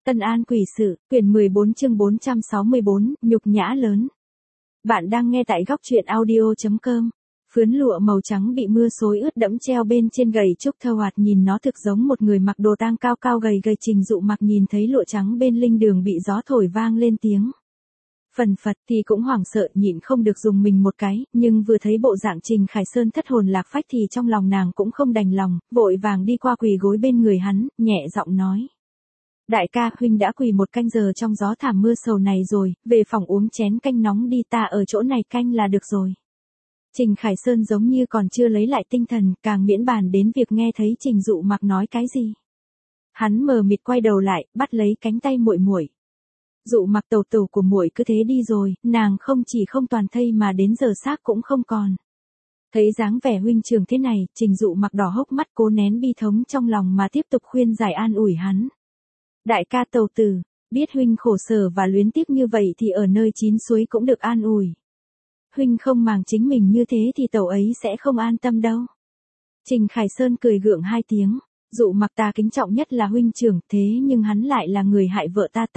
Tân An quỷ sự, quyển 14 chương 464, nhục nhã lớn. Bạn đang nghe tại góc truyện audio.com. Phướn lụa màu trắng bị mưa xối ướt đẫm treo bên trên gầy trúc thơ hoạt, nhìn nó thực giống một người mặc đồ tang cao cao gầy gầy. Trình Dụ Mặc nhìn thấy lụa trắng bên linh đường bị gió thổi vang lên tiếng phần phật thì cũng hoảng sợ, nhịn không được dùng mình một cái, nhưng vừa thấy bộ dạng Trình Khải Sơn thất hồn lạc phách thì trong lòng nàng cũng không đành lòng, vội vàng đi qua quỳ gối bên người hắn, nhẹ giọng nói: Đại ca, huynh đã quỳ một canh giờ trong gió thảm mưa sầu này rồi, về phòng uống chén canh nóng đi, ta ở chỗ này canh là được rồi. Trình Khải Sơn giống như còn chưa lấy lại tinh thần, càng miễn bàn đến việc nghe thấy Trình Dụ Mặc nói cái gì. Hắn mờ mịt quay đầu lại, bắt lấy cánh tay muội muội. Dụ Mặc, tẩu tẩu của muội cứ thế đi rồi, nàng không chỉ không toàn thây mà đến giờ xác cũng không còn. Thấy dáng vẻ huynh trưởng thế này, Trình Dụ Mặc đỏ hốc mắt, cố nén bi thống trong lòng mà tiếp tục khuyên giải an ủi hắn. Đại ca tẩu tử, biết huynh khổ sở và luyến tiếc như vậy thì ở nơi chín suối cũng được an ủi. Huynh không màng chính mình như thế thì tẩu ấy sẽ không an tâm đâu. Trình Khải Sơn cười gượng hai tiếng. Dụ Mặc, ta kính trọng nhất là huynh trưởng, thế nhưng hắn lại là người hại vợ ta.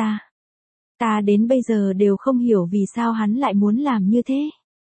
Ta đến bây giờ đều không hiểu vì sao hắn lại muốn làm như thế.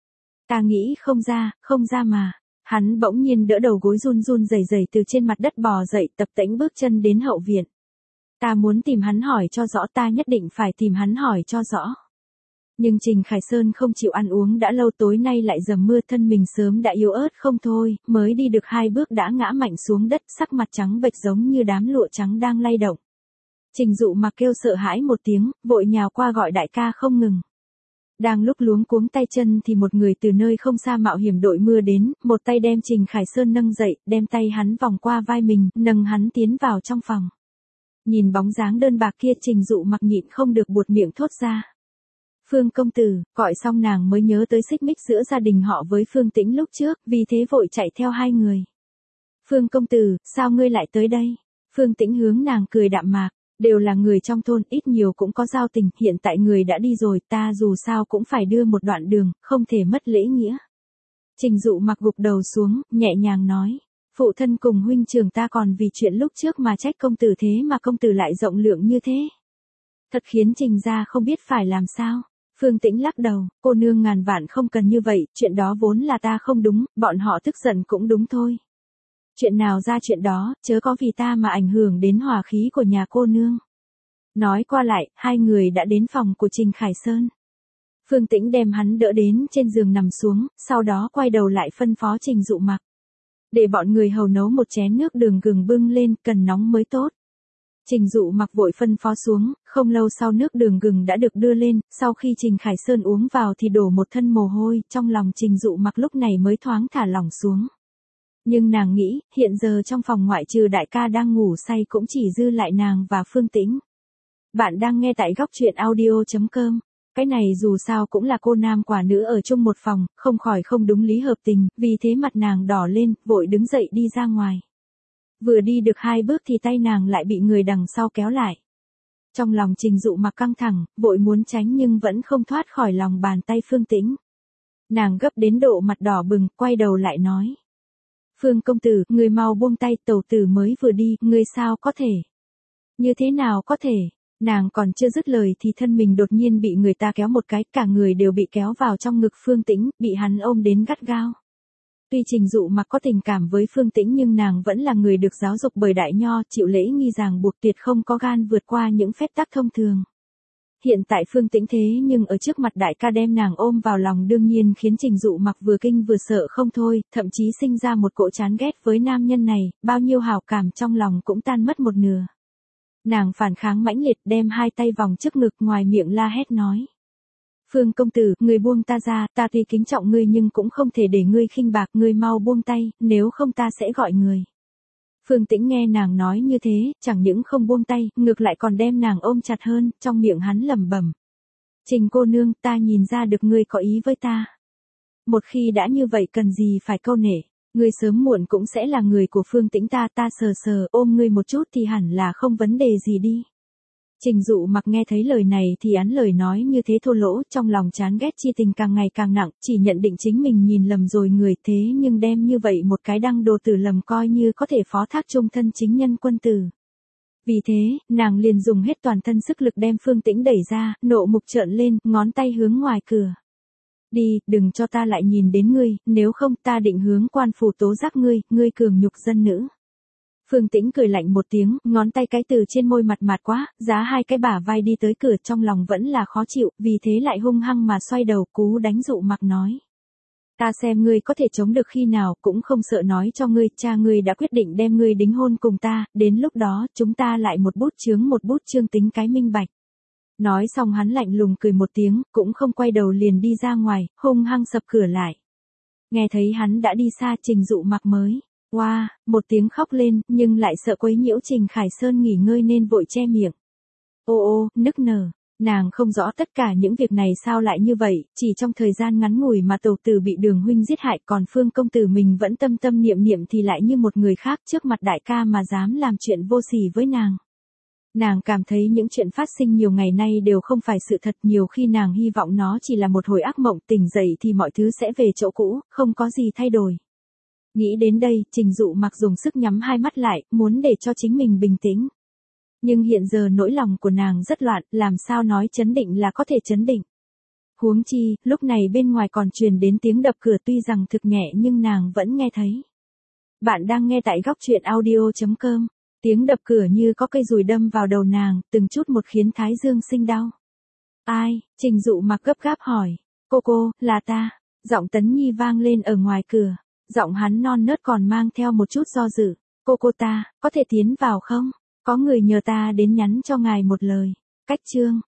Ta nghĩ không ra mà. Hắn bỗng nhiên đỡ đầu gối run run rẩy rẩy từ trên mặt đất bò dậy, tập tễnh bước chân đến hậu viện. Ta muốn tìm hắn hỏi cho rõ, ta nhất định phải tìm hắn hỏi cho rõ. Nhưng Trình Khải Sơn không chịu ăn uống đã lâu, tối nay lại dầm mưa, thân mình sớm đã yếu ớt không thôi, mới đi được 2 bước đã ngã mạnh xuống đất, sắc mặt trắng bệch giống như đám lụa trắng đang lay động. Trình Dụ Mặc kêu sợ hãi một tiếng, vội nhào qua gọi đại ca không ngừng. Đang lúc luống cuống tay chân thì một người từ nơi không xa mạo hiểm đội mưa đến, một tay đem Trình Khải Sơn nâng dậy, đem tay hắn vòng qua vai mình, nâng hắn tiến vào trong phòng. Nhìn bóng dáng đơn bạc kia, Trình Dụ Mặc nhịn không được buột miệng thốt ra: Phương công tử. Gọi xong nàng mới nhớ tới xích mích giữa gia đình họ với Phương Tĩnh lúc trước, vì thế vội chạy theo hai người. Phương công tử, sao ngươi lại tới đây? Phương Tĩnh hướng nàng cười đạm mạc, đều là người trong thôn, ít nhiều cũng có giao tình, hiện tại người đã đi rồi, ta dù sao cũng phải đưa một đoạn đường, không thể mất lễ nghĩa. Trình Dụ Mặc gục đầu xuống, nhẹ nhàng nói: Phụ thân cùng huynh trưởng ta còn vì chuyện lúc trước mà trách công tử, thế mà công tử lại rộng lượng như thế. Thật khiến Trình gia không biết phải làm sao. Phương Tĩnh lắc đầu: Cô nương ngàn vạn không cần như vậy, chuyện đó vốn là ta không đúng, bọn họ tức giận cũng đúng thôi. Chuyện nào ra chuyện đó, chớ có vì ta mà ảnh hưởng đến hòa khí của nhà cô nương. Nói qua lại, hai người đã đến phòng của Trình Khải Sơn. Phương Tĩnh đem hắn đỡ đến trên giường nằm xuống, sau đó quay đầu lại phân phó Trình Dụ Mặc: Để bọn người hầu nấu một chén nước đường gừng bưng lên, cần nóng mới tốt. Trình Dụ Mặc vội phân phó xuống, không lâu sau nước đường gừng đã được đưa lên, sau khi Trình Khải Sơn uống vào thì đổ một thân mồ hôi, trong lòng Trình Dụ Mặc lúc này mới thoáng thả lỏng xuống. Nhưng nàng nghĩ, hiện giờ trong phòng ngoại trừ đại ca đang ngủ say cũng chỉ dư lại nàng và Phương Tĩnh. Bạn đang nghe tại góc truyện audio.com. Cái này dù sao cũng là cô nam quả nữ ở chung một phòng, không khỏi không đúng lý hợp tình, vì thế mặt nàng đỏ lên, vội đứng dậy đi ra ngoài. Vừa đi được 2 bước thì tay nàng lại bị người đằng sau kéo lại. Trong lòng Trình Dụ Mặc căng thẳng, vội muốn tránh nhưng vẫn không thoát khỏi lòng bàn tay Phương Tĩnh. Nàng gấp đến độ mặt đỏ bừng, quay đầu lại nói: Phương công tử, người mau buông tay, tẩu tử mới vừa đi, người sao có thể? Như thế nào có thể? Nàng còn chưa dứt lời thì thân mình đột nhiên bị người ta kéo một cái, cả người đều bị kéo vào trong ngực Phương Tĩnh, bị hắn ôm đến gắt gao. Tuy Trình Dụ Mặc có tình cảm với Phương Tĩnh nhưng nàng vẫn là người được giáo dục bởi Đại Nho, chịu lễ nghi ràng buộc, tuyệt không có gan vượt qua những phép tắc thông thường. Hiện tại Phương Tĩnh thế nhưng ở trước mặt đại ca đem nàng ôm vào lòng, đương nhiên khiến Trình Dụ Mặc vừa kinh vừa sợ không thôi, thậm chí sinh ra một cỗ chán ghét với nam nhân này, bao nhiêu hảo cảm trong lòng cũng tan mất một nửa. Nàng phản kháng mãnh liệt, đem 2 tay vòng trước ngực, ngoài miệng la hét nói: Phương công tử, người buông ta ra, ta tuy kính trọng ngươi nhưng cũng không thể để ngươi khinh bạc, ngươi mau buông tay, nếu không ta sẽ gọi người. Phương Tĩnh nghe nàng nói như thế, chẳng những không buông tay, ngược lại còn đem nàng ôm chặt hơn, trong miệng hắn lẩm bẩm: Trình cô nương, ta nhìn ra được ngươi có ý với ta. Một khi đã như vậy cần gì phải câu nể, ngươi sớm muộn cũng sẽ là người của Phương Tĩnh ta sờ ôm ngươi một chút thì hẳn là không vấn đề gì đi. Trình Dụ Mặc nghe thấy lời này thì án lời nói như thế thô lỗ, trong lòng chán ghét chi tình càng ngày càng nặng, chỉ nhận định chính mình nhìn lầm rồi người, thế nhưng đem như vậy một cái đăng đồ tử lầm coi như có thể phó thác chung thân chính nhân quân tử. Vì thế, nàng liền dùng hết toàn thân sức lực đem Phương Tĩnh đẩy ra, nộ mục trợn lên, ngón tay hướng ngoài cửa. Đi, đừng cho ta lại nhìn đến ngươi, nếu không ta định hướng quan phủ tố giác ngươi, ngươi cường nhục dân nữ. Phương Tĩnh cười lạnh một tiếng, ngón tay cái từ trên môi mặt mạt quá, giá hai cái bả vai đi tới cửa, trong lòng vẫn là khó chịu, vì thế lại hung hăng mà xoay đầu cú đánh Dụ Mặc nói. Ta xem ngươi có thể chống được khi nào, cũng không sợ nói cho ngươi, cha ngươi đã quyết định đem ngươi đính hôn cùng ta, đến lúc đó, chúng ta lại một bút chướng tính cái minh bạch. Nói xong hắn lạnh lùng cười một tiếng, cũng không quay đầu liền đi ra ngoài, hung hăng sập cửa lại. Nghe thấy hắn đã đi xa, Trình Dụ Mặc mới một tiếng khóc lên, nhưng lại sợ quấy nhiễu Trình Khải Sơn nghỉ ngơi nên vội che miệng. Ô, nức nở, nàng không rõ tất cả những việc này sao lại như vậy, chỉ trong thời gian ngắn ngủi mà tẩu tử bị Đường huynh giết hại, còn Phương công tử mình vẫn tâm tâm niệm niệm thì lại như một người khác trước mặt đại ca mà dám làm chuyện vô sỉ với nàng. Nàng cảm thấy những chuyện phát sinh nhiều ngày nay đều không phải sự thật, nhiều khi nàng hy vọng nó chỉ là một hồi ác mộng, tỉnh dậy thì mọi thứ sẽ về chỗ cũ, không có gì thay đổi. Nghĩ đến đây, Trình Dụ Mặc dùng sức nhắm hai mắt lại, muốn để cho chính mình bình tĩnh. Nhưng hiện giờ nỗi lòng của nàng rất loạn, làm sao nói trấn định là có thể trấn định. Huống chi, lúc này bên ngoài còn truyền đến tiếng đập cửa, tuy rằng thực nhẹ nhưng nàng vẫn nghe thấy. Bạn đang nghe tại Góc Chuyện Audio.com. Tiếng đập cửa như có cây dùi đâm vào đầu nàng, từng chút một khiến thái dương sinh đau. Ai? Trình Dụ Mặc gấp gáp hỏi. Cô, là ta. Giọng Tấn Nhi vang lên ở ngoài cửa. Giọng hắn non nớt còn mang theo một chút do dự. Cô ta, có thể tiến vào không? Có người nhờ ta đến nhắn cho ngài một lời. Cách chương.